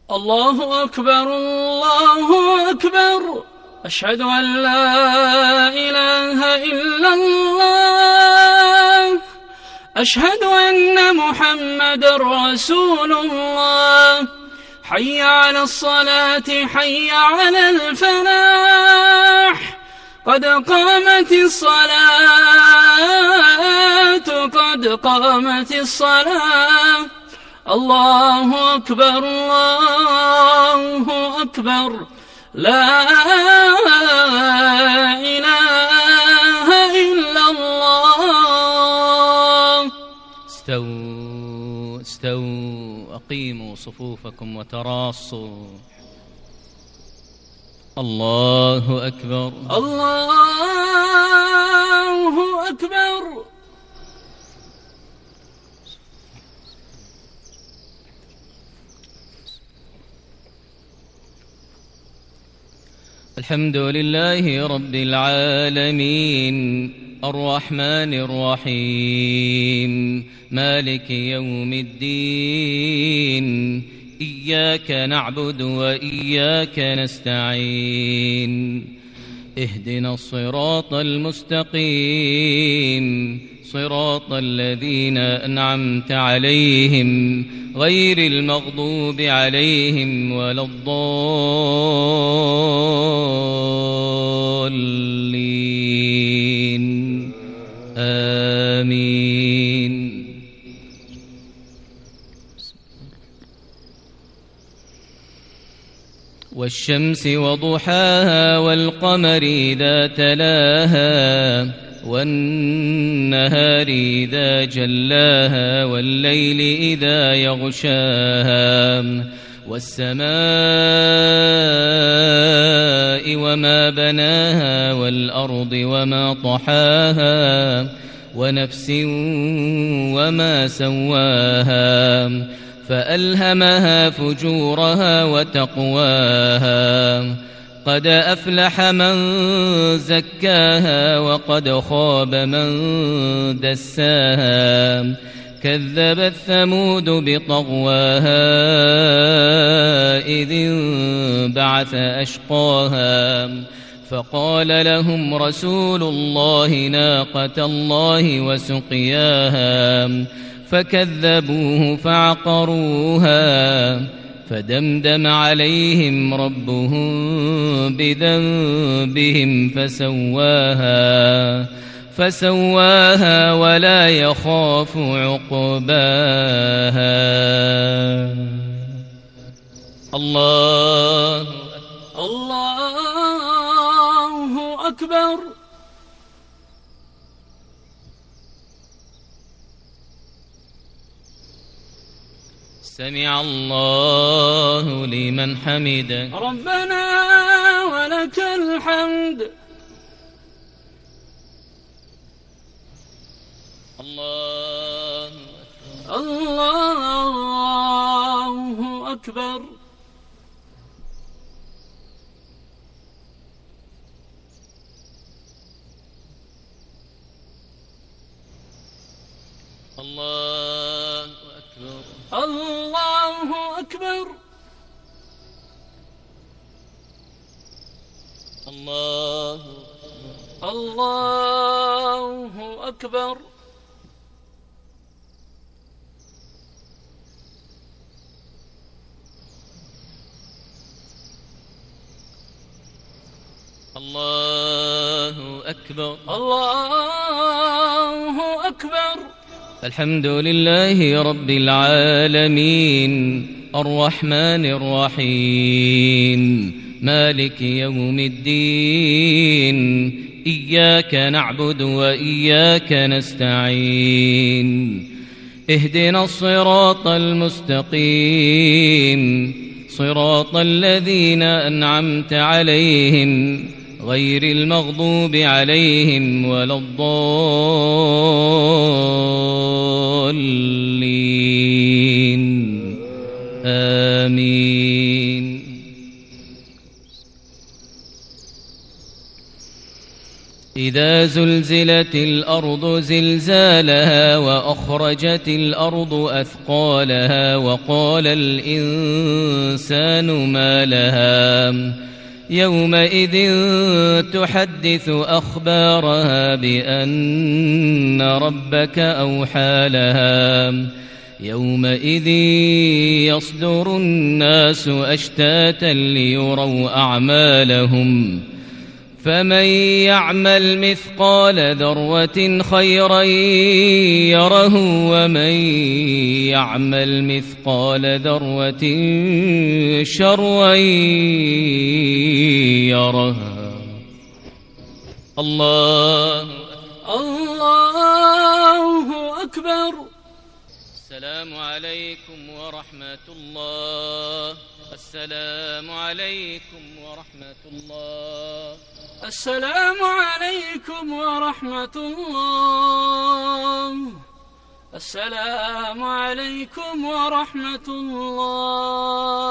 الله أكبر الله أكبر، أشهد أن لا إله إلا الله، أشهد أن محمدًا رسول الله. حي على الصلاة حي على الفلاح، قد قامت الصلاة قد قامت الصلاة. الله أكبر الله أكبر، لا إله إلا الله. استووا استووا، أقيموا صفوفكم وتراصوا. الله أكبر الله أكبر. الحمد لله رب العالمين، الرحمن الرحيم، مالك يوم الدين، إياك نعبد وإياك نستعين، اهدنا الصراط المستقيم، صراط الذين أنعمت عليهم غير المغضوب عليهم ولا الضالين، آمين. والشمس وضحاها والقمر إذا تلاها والنهار إذا جلاها والليل إذا يغشاها والسماء وما بناها والأرض وما طحاها ونفس وما سواها فألهمها فجورها وتقواها. قد أفلح من زكاها وقد خاب من دساها. كذبت ثمود بطغواها إذ انبعث أشقاها فقال لهم رسول الله ناقة الله وسقياها فكذبوه فعقروها فدمدم عليهم ربهم بذنبهم فسواها ولا يخاف عقباها. الله أكبر. سمع الله لمن حمده. ربنا ولك الحمد. الله أكبر. الله أكبر. الله أكبر. الله أكبر. الله أكبر. الله أكبر. الحمد لله رب العالمين، الرحمن الرحيم، مالك يوم الدين، إياك نعبد وإياك نستعين، اهدنا الصراط المستقيم، صراط الذين أنعمت عليهم غير المغضوب عليهم ولا الضالين، آمين. إذا زلزلت الأرض زلزالها وأخرجت الأرض أثقالها وقال الإنسان ما لها يومئذ تحدث أخبارها بأن ربك أوحى لها يومئذ يصدر الناس أشتاتا ليروا أعمالهم فمن يعمل مثقال ذرة خيرا يره ومن يعمل مثقال ذرة شرا يره. الله أكبر. السلام عليكم ورحمة الله. السلام عليكم ورحمة الله. السلام عليكم ورحمة الله. السلام عليكم ورحمة الله.